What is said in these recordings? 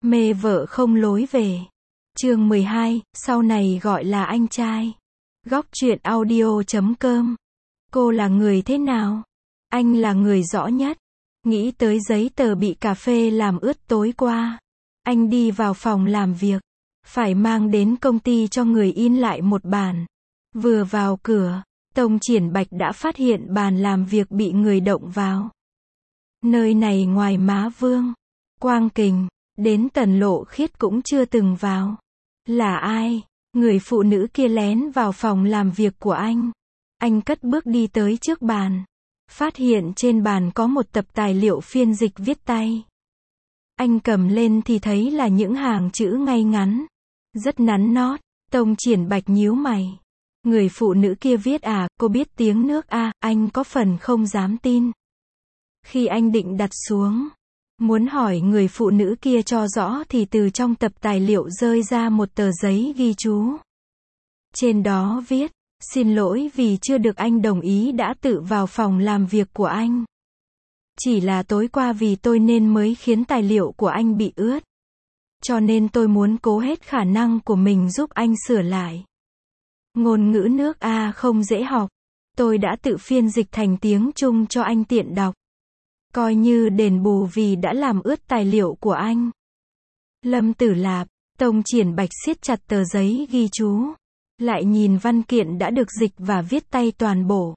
Mê vợ không lối về. Chương 12, sau này gọi là anh trai. Góc truyện audio.com. Cô là người thế nào? Anh là người rõ nhất. Nghĩ tới giấy tờ bị cà phê làm ướt tối qua. Anh đi vào phòng làm việc. Phải mang đến công ty cho người in lại một bản. Vừa vào cửa, Tông Triển Bạch đã phát hiện bàn làm việc bị người động vào. Nơi này ngoài Má Vương, Quang Kình, đến Tần Lộ Khiết cũng chưa từng vào. Là ai? Người phụ nữ kia lén vào phòng làm việc của anh. Anh cất bước đi tới trước bàn. Phát hiện trên bàn có một tập tài liệu phiên dịch viết tay. Anh cầm lên thì thấy là những hàng chữ ngay ngắn. Rất nắn nót. Tông Triển Bạch nhíu mày. Người phụ nữ kia viết à, cô biết tiếng nước à, anh có phần không dám tin. Khi anh định đặt xuống, muốn hỏi người phụ nữ kia cho rõ thì từ trong tập tài liệu rơi ra một tờ giấy ghi chú. Trên đó viết, xin lỗi vì chưa được anh đồng ý đã tự vào phòng làm việc của anh. Chỉ là tối qua vì tôi nên mới khiến tài liệu của anh bị ướt. Cho nên tôi muốn cố hết khả năng của mình giúp anh sửa lại. Ngôn ngữ nước A không dễ học. Tôi đã tự phiên dịch thành tiếng Trung cho anh tiện đọc. Coi như đền bù vì đã làm ướt tài liệu của anh. Lâm Tử Lạp, Tông Triển Bạch siết chặt tờ giấy ghi chú. Lại nhìn văn kiện đã được dịch và viết tay toàn bộ.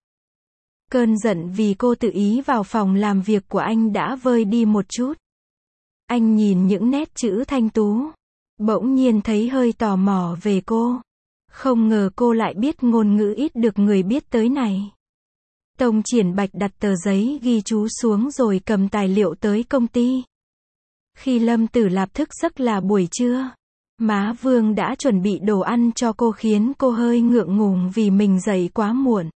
Cơn giận vì cô tự ý vào phòng làm việc của anh đã vơi đi một chút. Anh nhìn những nét chữ thanh tú. Bỗng nhiên thấy hơi tò mò về cô. Không ngờ cô lại biết ngôn ngữ ít được người biết tới này. Tông Triển Bạch đặt tờ giấy ghi chú xuống rồi cầm tài liệu tới công ty. Khi Lâm Tử Lạp thức giấc là buổi trưa. Má Vương đã chuẩn bị đồ ăn cho cô khiến cô hơi ngượng ngùng vì mình dậy quá muộn.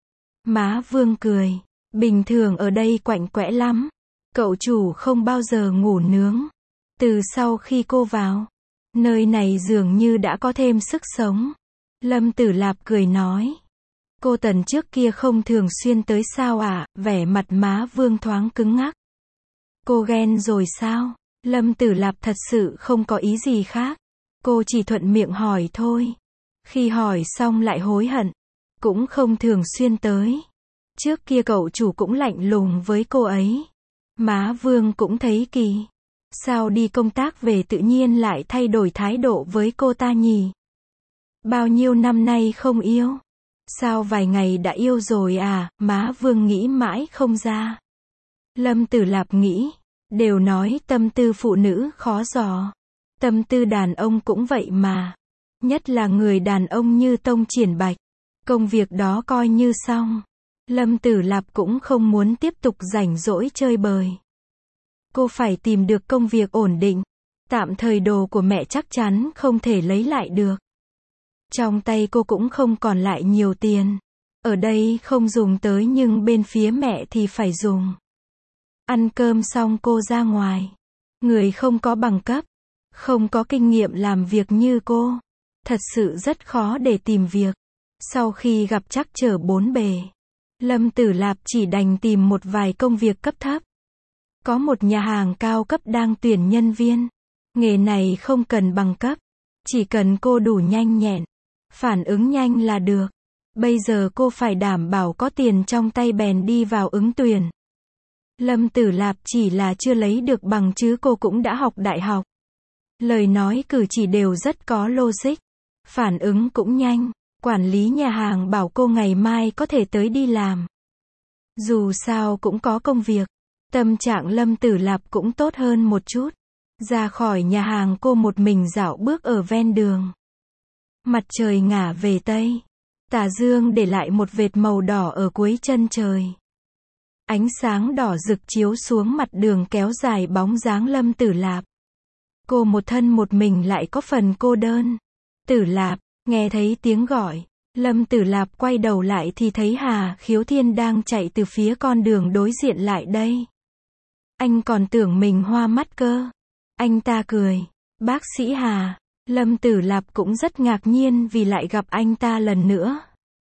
Má Vương cười. Bình thường ở đây quạnh quẽ lắm. Cậu chủ không bao giờ ngủ nướng. Từ sau khi cô vào, nơi này dường như đã có thêm sức sống. Lâm Tử Lạp cười nói. Cô Tần trước kia không thường xuyên tới sao à? Vẻ mặt Má Vương thoáng cứng ngắc. Cô ghen rồi sao? Lâm Tử Lạp thật sự không có ý gì khác. Cô chỉ thuận miệng hỏi thôi. Khi hỏi xong lại hối hận. Cũng không thường xuyên tới. Trước kia cậu chủ cũng lạnh lùng với cô ấy. Má Vương cũng thấy kỳ. Sao đi công tác về tự nhiên lại thay đổi thái độ với cô ta nhỉ? Bao nhiêu năm nay không yêu? Sao vài ngày đã yêu rồi à? Má Vương nghĩ mãi không ra. Lâm Tử Lạp nghĩ. Đều nói tâm tư phụ nữ khó dò. Tâm tư đàn ông cũng vậy mà. Nhất là người đàn ông như Tông Triển Bạch. Công việc đó coi như xong. Lâm Tử Lạp cũng không muốn tiếp tục rảnh rỗi chơi bời. Cô phải tìm được công việc ổn định. Tạm thời đồ của mẹ chắc chắn không thể lấy lại được. Trong tay cô cũng không còn lại nhiều tiền. Ở đây không dùng tới nhưng bên phía mẹ thì phải dùng. Ăn cơm xong cô ra ngoài. Người không có bằng cấp, không có kinh nghiệm làm việc như cô. Thật sự rất khó để tìm việc. Sau khi gặp trắc trở bốn bề, Lâm Tử Lạp chỉ đành tìm một vài công việc cấp thấp. Có một nhà hàng cao cấp đang tuyển nhân viên. Nghề này không cần bằng cấp. Chỉ cần cô đủ nhanh nhẹn, phản ứng nhanh là được. Bây giờ cô phải đảm bảo có tiền trong tay bèn đi vào ứng tuyển. Lâm Tử Lạp chỉ là chưa lấy được bằng chứ cô cũng đã học đại học. Lời nói cử chỉ đều rất có logic. Phản ứng cũng nhanh. Quản lý nhà hàng bảo cô ngày mai có thể tới đi làm. Dù sao cũng có công việc. Tâm trạng Lâm Tử Lạp cũng tốt hơn một chút. Ra khỏi nhà hàng cô một mình dạo bước ở ven đường. Mặt trời ngả về tây. Tà dương để lại một vệt màu đỏ ở cuối chân trời. Ánh sáng đỏ rực chiếu xuống mặt đường kéo dài bóng dáng Lâm Tử Lạp. Cô một thân một mình lại có phần cô đơn. Tử Lạp, nghe thấy tiếng gọi. Lâm Tử Lạp quay đầu lại thì thấy Hà Khiếu Thiên đang chạy từ phía con đường đối diện lại đây. Anh còn tưởng mình hoa mắt cơ. Anh ta cười. Bác sĩ Hà. Lâm Tử Lạp cũng rất ngạc nhiên vì lại gặp anh ta lần nữa.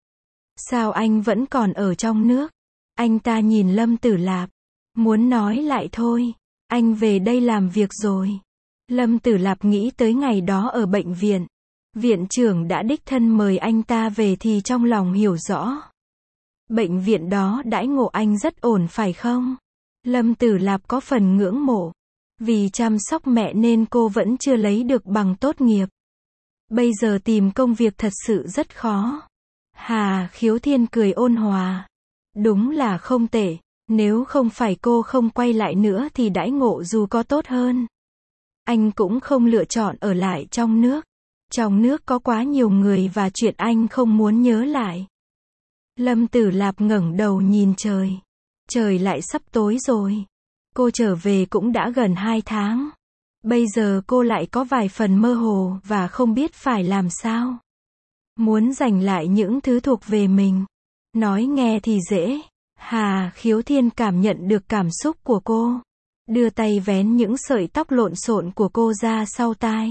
Sao anh vẫn còn ở trong nước? Anh ta nhìn Lâm Tử Lạp. Muốn nói lại thôi. Anh về đây làm việc rồi. Lâm Tử Lạp nghĩ tới ngày đó ở bệnh viện. Viện trưởng đã đích thân mời anh ta về thì trong lòng hiểu rõ. Bệnh viện đó đãi ngộ anh rất ổn phải không? Lâm Tử Lạp có phần ngưỡng mộ. Vì chăm sóc mẹ nên cô vẫn chưa lấy được bằng tốt nghiệp. Bây giờ tìm công việc thật sự rất khó. Hà Khiếu Thiên cười ôn hòa. Đúng là không tệ. Nếu không phải cô không quay lại nữa thì đãi ngộ dù có tốt hơn, anh cũng không lựa chọn ở lại trong nước. Trong nước có quá nhiều người và chuyện anh không muốn nhớ lại. Lâm Tử Lạp ngẩng đầu nhìn trời. Trời lại sắp tối rồi. Cô trở về cũng đã gần 2 tháng. Bây giờ cô lại có vài phần mơ hồ và không biết phải làm sao. Muốn giành lại những thứ thuộc về mình. Nói nghe thì dễ. Hà Khiếu Thiên cảm nhận được cảm xúc của cô. Đưa tay vén những sợi tóc lộn xộn của cô ra sau tai.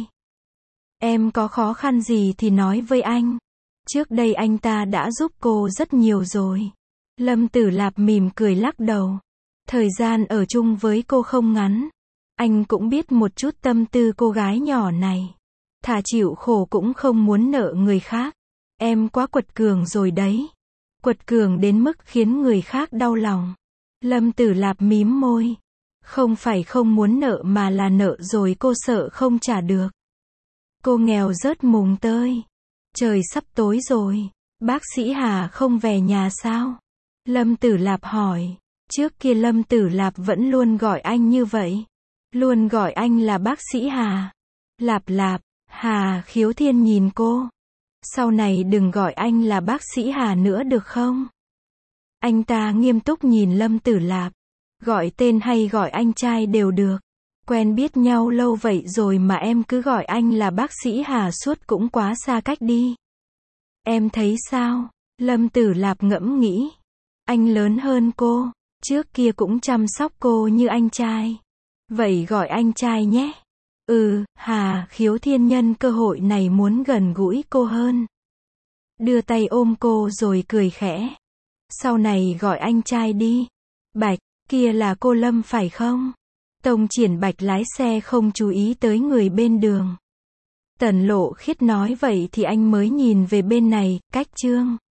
Em có khó khăn gì thì nói với anh. Trước đây anh ta đã giúp cô rất nhiều rồi. Lâm Tử Lạp mỉm cười lắc đầu. Thời gian ở chung với cô không ngắn. Anh cũng biết một chút tâm tư cô gái nhỏ này. Thà chịu khổ cũng không muốn nợ người khác. Em quá quật cường rồi đấy. Quật cường đến mức khiến người khác đau lòng. Lâm Tử Lạp mím môi. Không phải không muốn nợ mà là nợ rồi cô sợ không trả được. Cô nghèo rớt mùng tơi. Trời sắp tối rồi. Bác sĩ Hà không về nhà sao? Lâm Tử Lạp hỏi. Trước kia Lâm Tử Lạp vẫn luôn gọi anh như vậy. Luôn gọi anh là bác sĩ Hà. Lạp Lạp. Hà Khiếu Thiên nhìn cô. Sau này đừng gọi anh là bác sĩ Hà nữa được không? Anh ta nghiêm túc nhìn Lâm Tử Lạp. Gọi tên hay gọi anh trai đều được. Quen biết nhau lâu vậy rồi mà em cứ gọi anh là bác sĩ Hà suốt cũng quá xa cách đi. Em thấy sao? Lâm Tử Lạp ngẫm nghĩ. Anh lớn hơn cô. Trước kia cũng chăm sóc cô như anh trai. Vậy gọi anh trai nhé. Hà Khiếu Thiên nhân cơ hội này muốn gần gũi cô hơn. Đưa tay ôm cô rồi cười khẽ. Sau này gọi anh trai đi. Bạch, kia là cô Lâm phải không? Tông Triển Bạch lái xe không chú ý tới người bên đường. Tần Lộ Khiết nói vậy thì anh mới nhìn về bên này, cách Trương